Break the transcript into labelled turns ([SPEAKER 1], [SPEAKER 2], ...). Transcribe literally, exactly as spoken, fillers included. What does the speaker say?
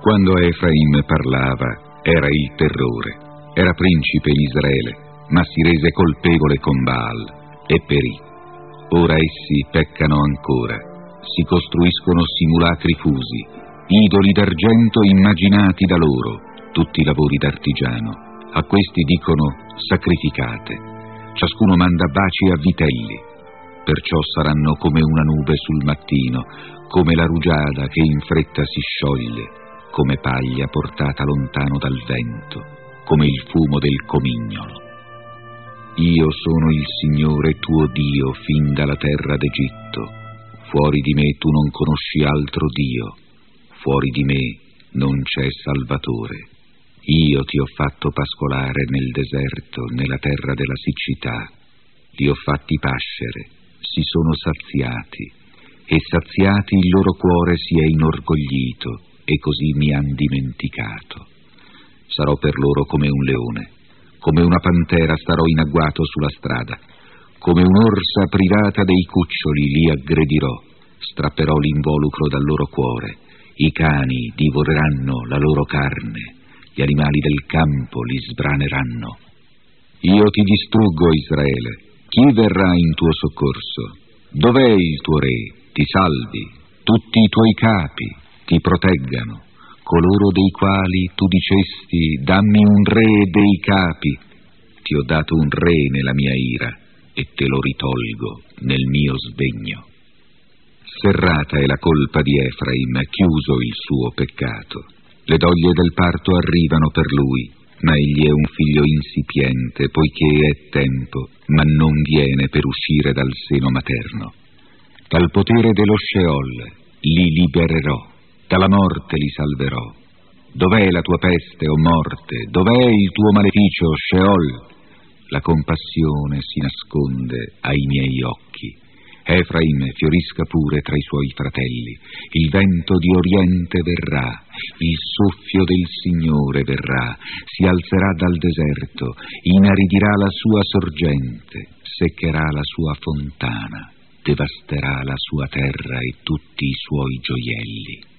[SPEAKER 1] Quando Efraim parlava, era il terrore. Era principe in Israele, ma si rese colpevole con Baal e perì. Ora essi peccano ancora, si costruiscono simulacri fusi, idoli d'argento immaginati da loro, tutti lavori d'artigiano. A questi dicono: sacrificate. Ciascuno manda baci a vitelli. Perciò saranno come una nube sul mattino, come la rugiada che in fretta si scioglie, come paglia portata lontano dal vento, come il fumo del comignolo. Io sono il Signore tuo Dio fin dalla terra d'Egitto. Fuori di me tu non conosci altro Dio, fuori di me non c'è Salvatore. Io ti ho fatto pascolare nel deserto, nella terra della siccità. Li ho fatti pascere, si sono saziati, e saziati il loro cuore si è inorgoglito, e così mi han dimenticato. Sarò per loro come un leone, come una pantera starò in agguato sulla strada, come un'orsa privata dei cuccioli li aggredirò, strapperò l'involucro dal loro cuore, i cani divoreranno la loro carne, gli animali del campo li sbraneranno. Io ti distruggo, Israele. Chi verrà in tuo soccorso? Dov'è il tuo re? Ti salvi. Tutti i tuoi capi ti proteggano, coloro dei quali tu dicesti: dammi un re dei capi. Ti ho dato un re nella mia ira e te lo ritolgo nel mio sdegno. Serrata è la colpa di Efraim, chiuso il suo peccato. Le doglie del parto arrivano per lui, ma egli è un figlio insipiente, poiché è tempo, ma non viene per uscire dal seno materno. Dal potere dello Sheol li libererò, dalla morte li salverò. Dov'è la tua peste, o morte? Dov'è il tuo maleficio, Sheol? La compassione si nasconde ai miei occhi. Efraim fiorisca pure tra i suoi fratelli. Il vento di oriente verrà, il soffio del Signore verrà, si alzerà dal deserto, inaridirà la sua sorgente, seccherà la sua fontana, devasterà la sua terra e tutti i suoi gioielli.